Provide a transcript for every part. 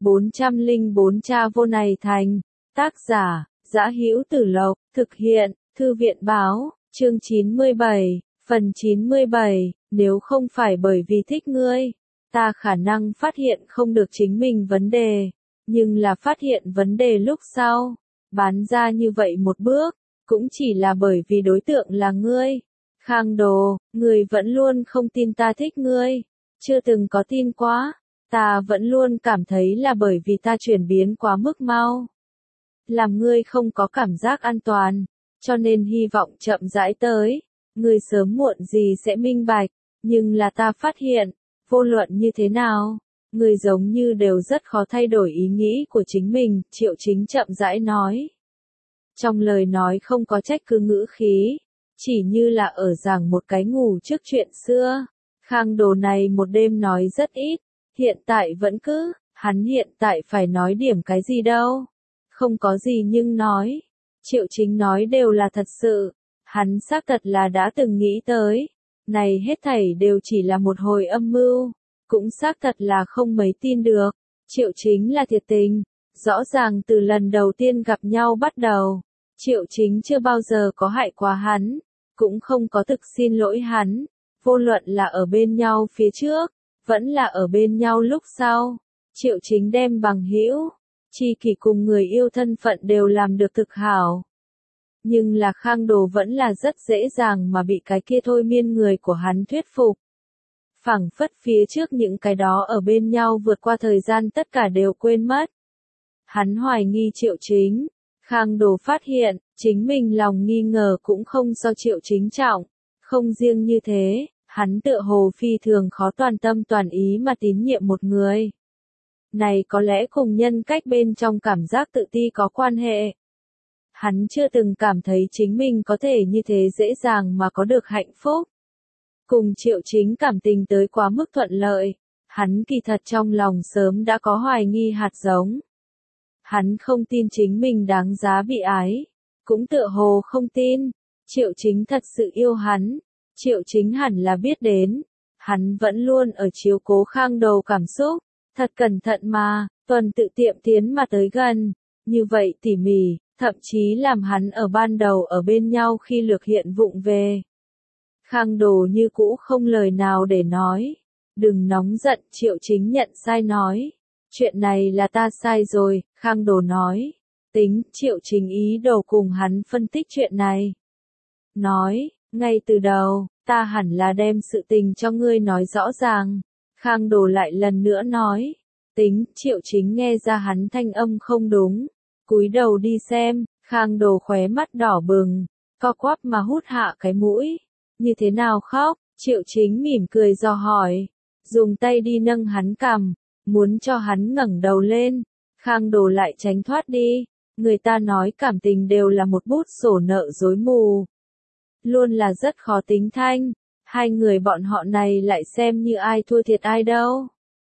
404 Cha vô này thành. Tác giả, Dã Hữu Tử Lộc, thực hiện, Thư viện báo, chương 97, phần 97, nếu không phải bởi vì thích ngươi, ta khả năng phát hiện không được chính mình vấn đề, nhưng là phát hiện vấn đề lúc sau, bán ra như vậy một bước, cũng chỉ là bởi vì đối tượng là ngươi. Khang Đồ, ngươi vẫn luôn không tin ta thích ngươi, chưa từng có tin quá, ta vẫn luôn cảm thấy là bởi vì ta chuyển biến quá mức mau. Làm ngươi không có cảm giác an toàn, cho nên hy vọng chậm rãi tới, ngươi sớm muộn gì sẽ minh bạch, nhưng là ta phát hiện, vô luận như thế nào, ngươi giống như đều rất khó thay đổi ý nghĩ của chính mình, Triệu Chính chậm rãi nói. Trong lời nói không có trách cứ ngữ khí, chỉ như là ở giảng một cái ngủ trước chuyện xưa. Khang Đồ này một đêm nói rất ít, hiện tại vẫn cứ, hắn hiện tại phải nói điểm cái gì đâu. Không có gì nhưng nói. Triệu Chính nói đều là thật sự. Hắn xác thật là đã từng nghĩ tới. Này hết thảy đều chỉ là một hồi âm mưu. Cũng xác thật là không mấy tin được. Triệu Chính là thiệt tình. Rõ ràng từ lần đầu tiên gặp nhau bắt đầu. Triệu Chính chưa bao giờ có hại quá hắn. Cũng không có thực xin lỗi hắn. Vô luận là ở bên nhau phía trước. Vẫn là ở bên nhau lúc sau. Triệu Chính đem bằng hữu, tri kỷ cùng người yêu thân phận đều làm được thực hảo. Nhưng là Khang Đồ vẫn là rất dễ dàng mà bị cái kia thôi miên người của hắn thuyết phục. Phảng phất phía trước những cái đó ở bên nhau vượt qua thời gian tất cả đều quên mất. Hắn hoài nghi Triệu Chính. Khang Đồ phát hiện, chính mình lòng nghi ngờ cũng không so Triệu Chính trọng. Không riêng như thế, hắn tựa hồ phi thường khó toàn tâm toàn ý mà tín nhiệm một người. Này có lẽ cùng nhân cách bên trong cảm giác tự ti có quan hệ. Hắn chưa từng cảm thấy chính mình có thể như thế dễ dàng mà có được hạnh phúc. Cùng Triệu Chính cảm tình tới quá mức thuận lợi, hắn kỳ thật trong lòng sớm đã có hoài nghi hạt giống. Hắn không tin chính mình đáng giá bị ái, cũng tựa hồ không tin, Triệu Chính thật sự yêu hắn, Triệu Chính hẳn là biết đến, hắn vẫn luôn ở chiếu cố Khang Đồ cảm xúc. Thật cẩn thận mà, tuần tự tiệm tiến mà tới gần, như vậy tỉ mỉ, thậm chí làm hắn ở ban đầu ở bên nhau khi lược hiện vụng về. Khang Đồ như cũ không lời nào để nói, đừng nóng giận, Triệu Chính nhận sai nói, chuyện này là ta sai rồi, Khang Đồ nói, tính, Triệu Chính ý đồ cùng hắn phân tích chuyện này. Nói, ngay từ đầu, ta hẳn là đem sự tình cho ngươi nói rõ ràng. Khang Đồ lại lần nữa nói, tính, Triệu Chính nghe ra hắn thanh âm không đúng, cúi đầu đi xem, Khang Đồ khóe mắt đỏ bừng, co quắp mà hút hạ cái mũi, như thế nào khóc, Triệu Chính mỉm cười dò hỏi, dùng tay đi nâng hắn cằm, muốn cho hắn ngẩng đầu lên, Khang Đồ lại tránh thoát đi, người ta nói cảm tình đều là một bút sổ nợ rối mù, luôn là rất khó tính thanh. Hai người bọn họ này lại xem như ai thua thiệt ai đâu.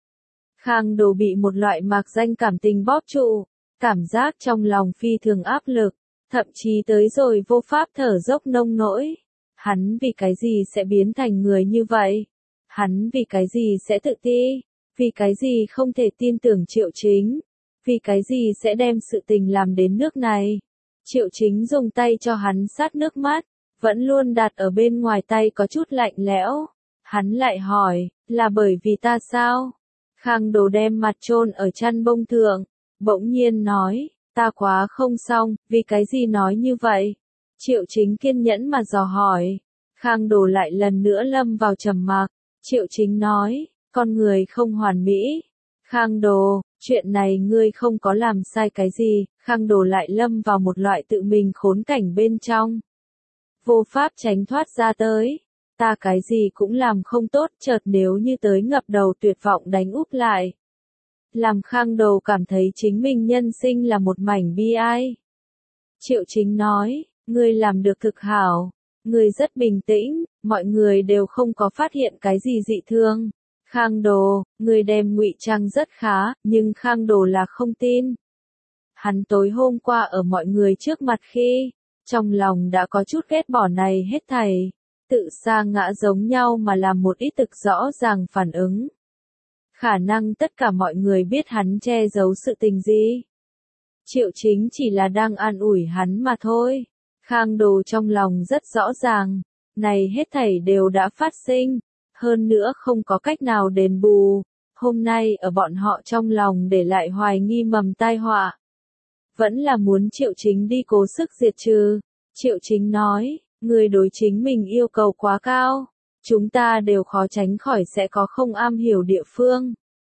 Khang Đồ bị một loại mạc danh cảm tình bóp trụ, cảm giác trong lòng phi thường áp lực, thậm chí tới rồi vô pháp thở dốc nông nỗi. Hắn vì cái gì sẽ biến thành người như vậy? Hắn vì cái gì sẽ tự ti? Vì cái gì không thể tin tưởng Triệu Chính? Vì cái gì sẽ đem sự tình làm đến nước này? Triệu Chính dùng tay cho hắn sát nước mắt. Vẫn luôn đặt ở bên ngoài tay có chút lạnh lẽo. Hắn lại hỏi, là bởi vì ta sao? Khang Đồ đem mặt chôn ở chăn bông thượng, bỗng nhiên nói, ta quá không xong, vì cái gì nói như vậy? Triệu Chính kiên nhẫn mà dò hỏi. Khang Đồ lại lần nữa lâm vào trầm mặc. Triệu Chính nói, con người không hoàn mỹ. Khang Đồ, chuyện này ngươi không có làm sai cái gì. Khang Đồ lại lâm vào một loại tự mình khốn cảnh bên trong. Vô pháp tránh thoát ra tới, ta cái gì cũng làm không tốt, chợt nếu như tới ngập đầu tuyệt vọng đánh úp lại. Làm Khang Đồ cảm thấy chính mình nhân sinh là một mảnh bi ai. Triệu Chính nói, ngươi làm được thực hảo, ngươi rất bình tĩnh, mọi người đều không có phát hiện cái gì dị thương. Khang Đồ, ngươi đem ngụy trang rất khá, nhưng Khang Đồ là không tin. Hắn tối hôm qua ở mọi người trước mặt khi, trong lòng đã có chút ghét bỏ này hết thảy, tự sa ngã giống nhau mà làm một ít thực rõ ràng phản ứng. Khả năng tất cả mọi người biết hắn che giấu sự tình gì. Triệu Chính chỉ là đang an ủi hắn mà thôi. Khang Đồ trong lòng rất rõ ràng, này hết thảy đều đã phát sinh, hơn nữa không có cách nào đền bù. Hôm nay ở bọn họ trong lòng để lại hoài nghi mầm tai họa. Vẫn là muốn Triệu Chính đi cố sức diệt trừ. Triệu Chính nói, người đối chính mình yêu cầu quá cao, chúng ta đều khó tránh khỏi sẽ có không am hiểu địa phương.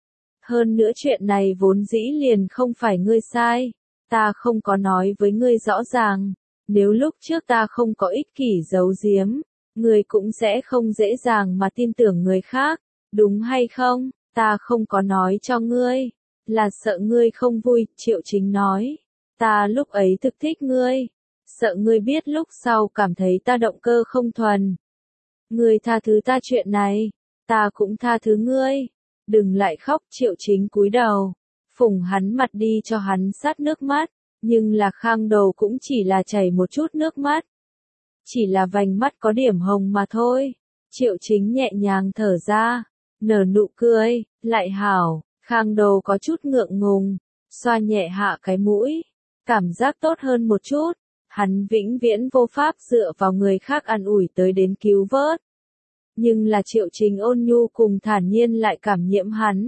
Hơn nữa chuyện này vốn dĩ liền không phải ngươi sai, ta không có nói với ngươi rõ ràng, nếu lúc trước ta không có ích kỷ giấu giếm, ngươi cũng sẽ không dễ dàng mà tin tưởng người khác, đúng hay không? Ta không có nói cho ngươi, là sợ ngươi không vui, Triệu Chính nói. Ta lúc ấy thực thích ngươi, sợ ngươi biết lúc sau cảm thấy ta động cơ không thuần. Ngươi tha thứ ta chuyện này, ta cũng tha thứ ngươi. Đừng lại khóc, Triệu Chính cúi đầu, phủng hắn mặt đi cho hắn sát nước mắt, nhưng là Khang Đồ cũng chỉ là chảy một chút nước mắt. Chỉ là vành mắt có điểm hồng mà thôi. Triệu Chính nhẹ nhàng thở ra, nở nụ cười, lại hảo. Khang Đồ có chút ngượng ngùng, xoa nhẹ hạ cái mũi, cảm giác tốt hơn một chút. Hắn vĩnh viễn vô pháp dựa vào người khác an ủi tới đến cứu vớt. Nhưng là Triệu Chính ôn nhu cùng thản nhiên lại cảm nhiễm hắn.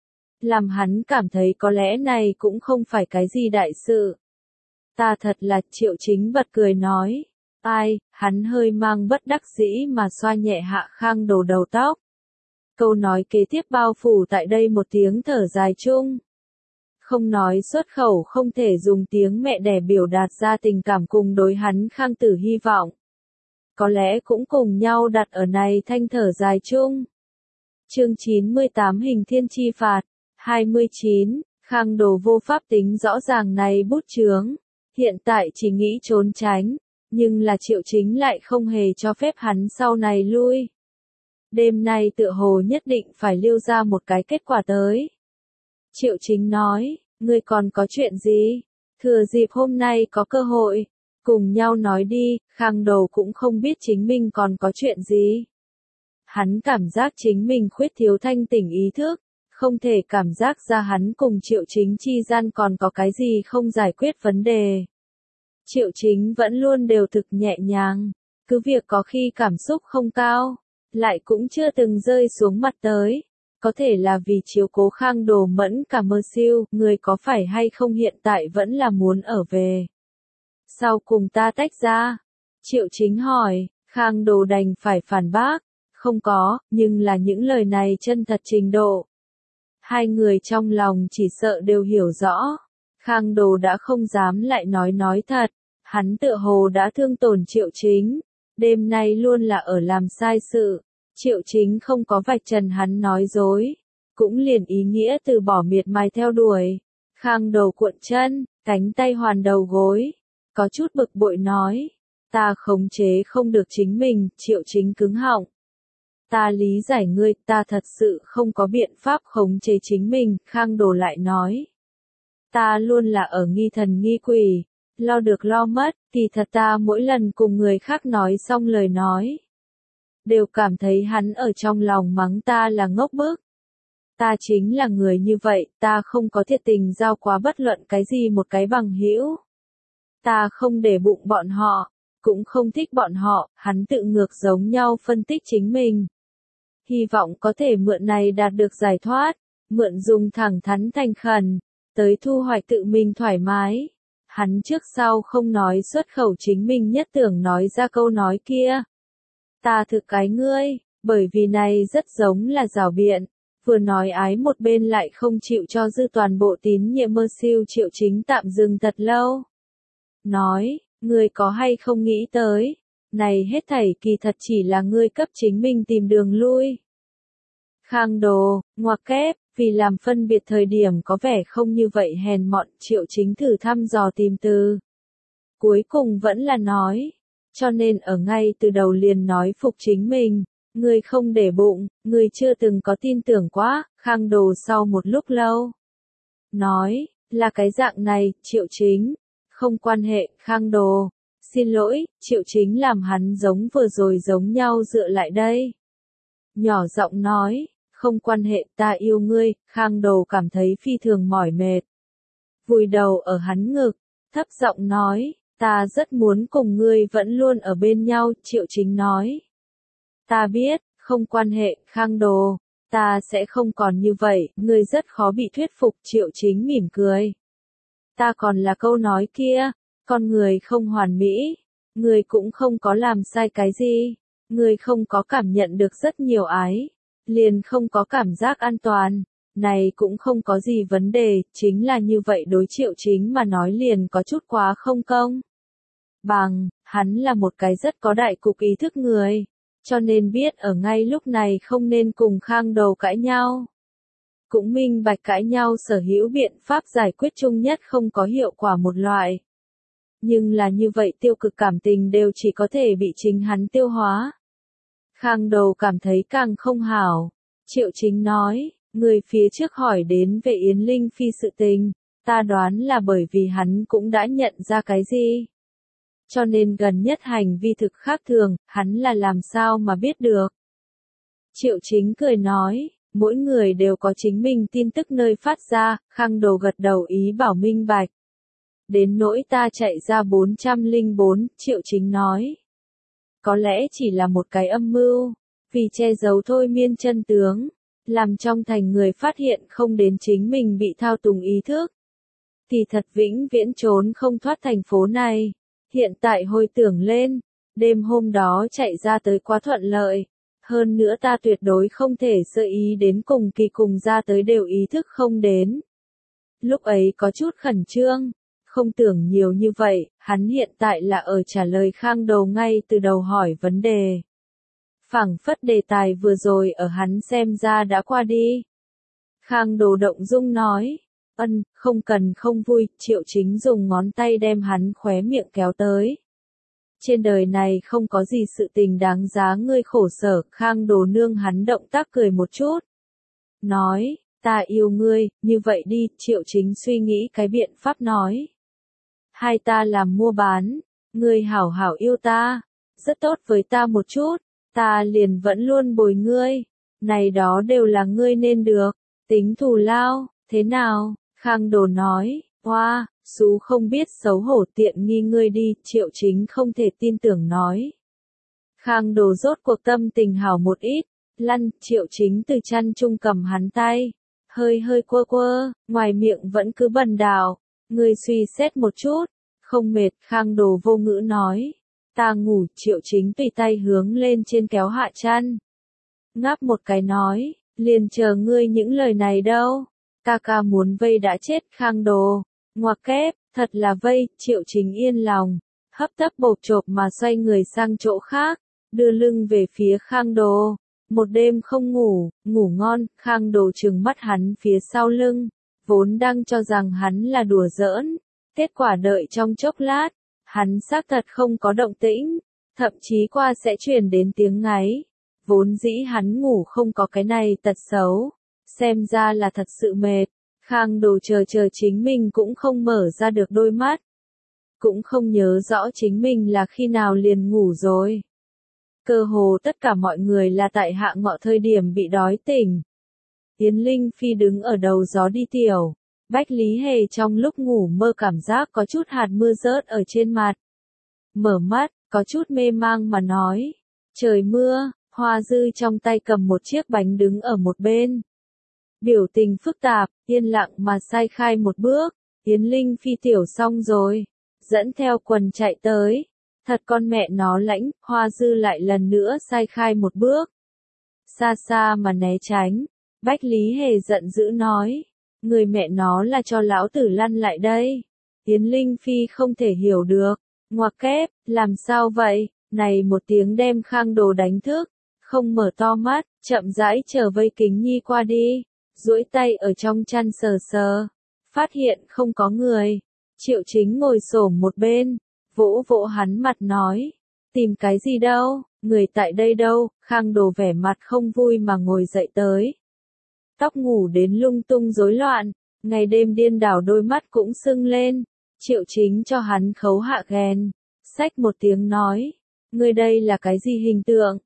Làm hắn cảm thấy có lẽ này cũng không phải cái gì đại sự. Ta thật là, Triệu Chính bật cười nói. Ai, hắn hơi mang bất đắc dĩ mà xoa nhẹ hạ Khang Đồ đầu tóc. Câu nói kế tiếp bao phủ tại đây một tiếng thở dài chung. Không nói xuất khẩu không thể dùng tiếng mẹ đẻ biểu đạt ra tình cảm cùng đối hắn Khang Tử hy vọng. Có lẽ cũng cùng nhau đặt ở này thanh thở dài chung. Chương 98 Hình Thiên Chi Phạt 29, Khang Đồ vô pháp tính rõ ràng này bút chướng. Hiện tại chỉ nghĩ trốn tránh, nhưng là Triệu Chính lại không hề cho phép hắn sau này lui. Đêm nay tựa hồ nhất định phải lưu ra một cái kết quả tới. Triệu Chính nói, ngươi còn có chuyện gì? Thừa dịp hôm nay có cơ hội, cùng nhau nói đi. Khang Đồ cũng không biết chính mình còn có chuyện gì. Hắn cảm giác chính mình khuyết thiếu thanh tỉnh ý thức, không thể cảm giác ra hắn cùng Triệu Chính chi gian còn có cái gì không giải quyết vấn đề. Triệu Chính vẫn luôn đều thực nhẹ nhàng, cứ việc có khi cảm xúc không cao, lại cũng chưa từng rơi xuống mặt tới. Có thể là vì chiếu cố Khang Đồ mẫn cả mơ siêu, người có phải hay không hiện tại vẫn là muốn ở về. Sau cùng ta tách ra. Triệu Chính hỏi, Khang Đồ đành phải phản bác, không có, nhưng là những lời này chân thật trình độ. Hai người trong lòng chỉ sợ đều hiểu rõ. Khang Đồ đã không dám lại nói thật, hắn tựa hồ đã thương tổn Triệu Chính, đêm nay luôn là ở làm sai sự. Triệu Chính không có vạch trần hắn nói dối, cũng liền ý nghĩa từ bỏ miệt mài theo đuổi. Khang Đồ cuộn chân, cánh tay hoàn đầu gối, có chút bực bội nói, ta khống chế không được chính mình. Triệu Chính cứng họng. Ta lý giải ngươi, ta thật sự không có biện pháp khống chế chính mình. Khang Đồ lại nói, ta luôn là ở nghi thần nghi quỷ, lo được lo mất, kỳ thật ta mỗi lần cùng người khác nói xong lời nói, đều cảm thấy hắn ở trong lòng mắng ta là ngốc bức. Ta chính là người như vậy, ta không có thiệt tình giao quá bất luận cái gì một cái bằng hữu. Ta không để bụng bọn họ, cũng không thích bọn họ. Hắn tự ngược giống nhau phân tích chính mình. Hy vọng có thể mượn này đạt được giải thoát, mượn dùng thẳng thắn thành khẩn, tới thu hoạch tự mình thoải mái. Hắn trước sau không nói xuất khẩu chính mình nhất tưởng nói ra câu nói kia. Ta thực cái ngươi, bởi vì này rất giống là rảo biện, vừa nói ái một bên lại không chịu cho dư toàn bộ tín nhiệm mơ siêu. Triệu Chính tạm dừng thật lâu. Nói, ngươi có hay không nghĩ tới, này hết thảy kỳ thật chỉ là ngươi cấp chính mình tìm đường lui. Khang Đồ, ngoặc kép, vì làm phân biệt thời điểm có vẻ không như vậy hèn mọn. Triệu Chính thử thăm dò tìm từ. Cuối cùng vẫn là nói. Cho nên ở ngay từ đầu liền nói phục chính mình, ngươi không để bụng, ngươi chưa từng có tin tưởng quá. Khang Đồ sau một lúc lâu nói, là cái dạng này. Triệu Chính, không quan hệ. Khang Đồ, xin lỗi. Triệu Chính làm hắn giống vừa rồi giống nhau dựa lại đây. Nhỏ giọng nói, không quan hệ, ta yêu ngươi, Khang Đồ cảm thấy phi thường mỏi mệt. Vùi đầu ở hắn ngực, thấp giọng nói, ta rất muốn cùng ngươi vẫn luôn ở bên nhau, Triệu Chính nói. Ta biết, không quan hệ, Khang Đồ, ta sẽ không còn như vậy, ngươi rất khó bị thuyết phục, Triệu Chính mỉm cười. Ta còn là câu nói kia, con người không hoàn mỹ, ngươi cũng không có làm sai cái gì, ngươi không có cảm nhận được rất nhiều ái, liền không có cảm giác an toàn, này cũng không có gì vấn đề, chính là như vậy đối Triệu Chính mà nói liền có chút quá không công. Bằng, hắn là một cái rất có đại cục ý thức người, cho nên biết ở ngay lúc này không nên cùng Khang Đồ cãi nhau. Cũng minh bạch cãi nhau sở hữu biện pháp giải quyết chung nhất không có hiệu quả một loại. Nhưng là như vậy tiêu cực cảm tình đều chỉ có thể bị chính hắn tiêu hóa. Khang Đồ cảm thấy càng không hảo. Triệu Chính nói, người phía trước hỏi đến về Yến Linh Phi sự tình, ta đoán là bởi vì hắn cũng đã nhận ra cái gì. Cho nên gần nhất hành vi thực khác thường, hắn là làm sao mà biết được. Triệu Chính cười nói, mỗi người đều có chính mình tin tức nơi phát ra, Khang Đồ gật đầu ý bảo minh bạch. Đến nỗi ta chạy ra 404, Triệu Chính nói. Có lẽ chỉ là một cái âm mưu, vì che giấu thôi miên chân tướng, làm trong thành người phát hiện không đến chính mình bị thao túng ý thức. Thì thật vĩnh viễn trốn không thoát thành phố này. Hiện tại hồi tưởng lên, đêm hôm đó chạy ra tới quá thuận lợi. Hơn nữa ta tuyệt đối không thể sơ ý đến cùng kỳ cùng ra tới đều ý thức không đến. Lúc ấy có chút khẩn trương, không tưởng nhiều như vậy, hắn hiện tại là ở trả lời Khang Đồ ngay từ đầu hỏi vấn đề. Phảng phất đề tài vừa rồi ở hắn xem ra đã qua đi. Khang Đồ động dung nói, không cần không vui, Triệu Chính dùng ngón tay đem hắn khóe miệng kéo tới. Trên đời này không có gì sự tình đáng giá ngươi khổ sở, Khang Đồ nương hắn động tác cười một chút. Nói, ta yêu ngươi, như vậy đi, Triệu Chính suy nghĩ cái biện pháp nói. Hai ta làm mua bán, ngươi hảo hảo yêu ta, rất tốt với ta một chút, ta liền vẫn luôn bồi ngươi, này đó đều là ngươi nên được, tính thù lao, thế nào? Khang Đồ nói, hoa, Sú không biết xấu hổ tiện nghi ngươi đi, Triệu Chính không thể tin tưởng nói. Khang Đồ rốt cuộc tâm tình hảo một ít, lăn, Triệu Chính từ chăn chung cầm hắn tay, hơi hơi quơ quơ, ngoài miệng vẫn cứ bần đảo, ngươi suy xét một chút, không mệt, Khang Đồ vô ngữ nói, ta ngủ, Triệu Chính tùy tay hướng lên trên kéo hạ chăn. Ngáp một cái nói, liền chờ ngươi những lời này đâu. Ca ca muốn vây đã chết, Khang Đồ, ngoặc kép, thật là vây, Triệu Chính yên lòng, hấp tấp bộp chộp mà xoay người sang chỗ khác, đưa lưng về phía Khang Đồ, một đêm không ngủ, ngủ ngon, Khang Đồ trừng mắt hắn phía sau lưng, vốn đang cho rằng hắn là đùa giỡn, kết quả đợi trong chốc lát, hắn xác thật không có động tĩnh, thậm chí qua sẽ truyền đến tiếng ngáy, vốn dĩ hắn ngủ không có cái này tật xấu. Xem ra là thật sự mệt, Khang Đồ chờ chính mình cũng không mở ra được đôi mắt. Cũng không nhớ rõ chính mình là khi nào liền ngủ rồi. Cơ hồ tất cả mọi người là tại hạ ngọ thời điểm bị đói tỉnh. Yến Linh Phi đứng ở đầu gió đi tiểu, Bách Lý Hề trong lúc ngủ mơ cảm giác có chút hạt mưa rớt ở trên mặt. Mở mắt, có chút mê mang mà nói, trời mưa, Hoa Dư trong tay cầm một chiếc bánh đứng ở một bên. Biểu tình phức tạp, yên lặng mà sai khai một bước, Yến Linh Phi tiểu xong rồi, dẫn theo quần chạy tới, thật con mẹ nó lãnh, Hoa Dư lại lần nữa sai khai một bước. Xa xa mà né tránh, Bách Lý Hề giận dữ nói, người mẹ nó là cho lão tử lăn lại đây. Yến Linh Phi không thể hiểu được, ngoặc kép, làm sao vậy, này một tiếng đem Khang Đồ đánh thức, không mở to mắt, chậm rãi trở vây kính nhi qua đi. Duỗi tay ở trong chăn sờ sờ, phát hiện không có người. Triệu Chính ngồi xổm một bên, vỗ vỗ hắn mặt nói, tìm cái gì đâu, người tại đây đâu, Khang Đồ vẻ mặt không vui mà ngồi dậy tới. Tóc ngủ đến lung tung rối loạn, ngày đêm điên đảo đôi mắt cũng sưng lên, Triệu Chính cho hắn khấu hạ ghen, xách một tiếng nói, người đây là cái gì hình tượng?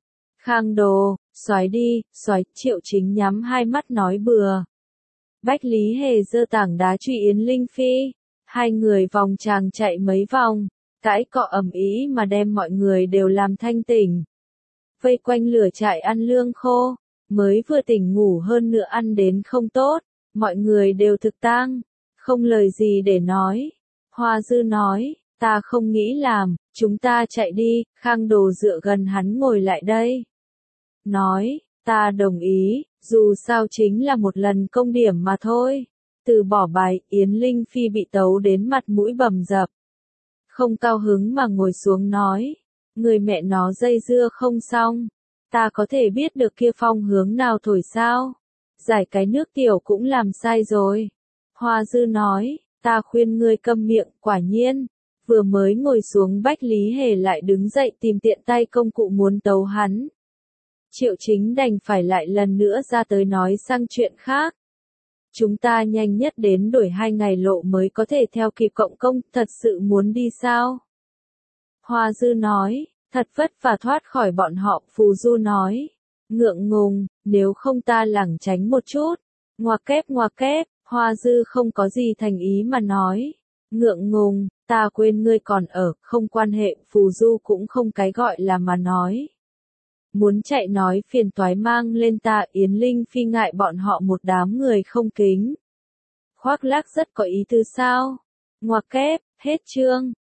Khang Đồ, soái đi, soái, Triệu Chính nhắm hai mắt nói bừa. Bách Lý Hề giơ tảng đá truy Yến Linh Phi, hai người vòng tràng chạy mấy vòng, cãi cọ ầm ĩ mà đem mọi người đều làm thanh tỉnh. Vây quanh lửa trại ăn lương khô, mới vừa tỉnh ngủ hơn nữa ăn đến không tốt, mọi người đều thực tang, không lời gì để nói. Hoa Dư nói, ta không nghĩ làm, chúng ta chạy đi, Khang Đồ dựa gần hắn ngồi lại đây. Nói, ta đồng ý, dù sao chính là một lần công điểm mà thôi. Từ bỏ bài, Yến Linh Phi bị tấu đến mặt mũi bầm dập. Không cao hứng mà ngồi xuống nói, người mẹ nó dây dưa không xong. Ta có thể biết được kia phong hướng nào thổi sao? Giải cái nước tiểu cũng làm sai rồi. Hoa Dư nói, ta khuyên ngươi câm miệng, quả nhiên. Vừa mới ngồi xuống Bách Lý Hề lại đứng dậy tìm tiện tay công cụ muốn tấu hắn. Triệu Chính đành phải lại lần nữa ra tới nói sang chuyện khác. Chúng ta nhanh nhất đến đổi 2 ngày lộ mới có thể theo kịp cộng công, thật sự muốn đi sao? Hoa Dư nói, thật vất vả thoát khỏi bọn họ, Phù Du nói. Ngượng ngùng, nếu không ta lảng tránh một chút. Ngoặc kép, Hoa Dư không có gì thành ý mà nói. Ngượng ngùng, ta quên ngươi còn ở, không quan hệ, Phù Du cũng không cái gọi là mà nói. Muốn chạy nói phiền toái mang lên ta, Yến Linh Phi ngại bọn họ một đám người không kính. Khoác lác rất có ý tứ sao? Ngoặc kép, hết chương.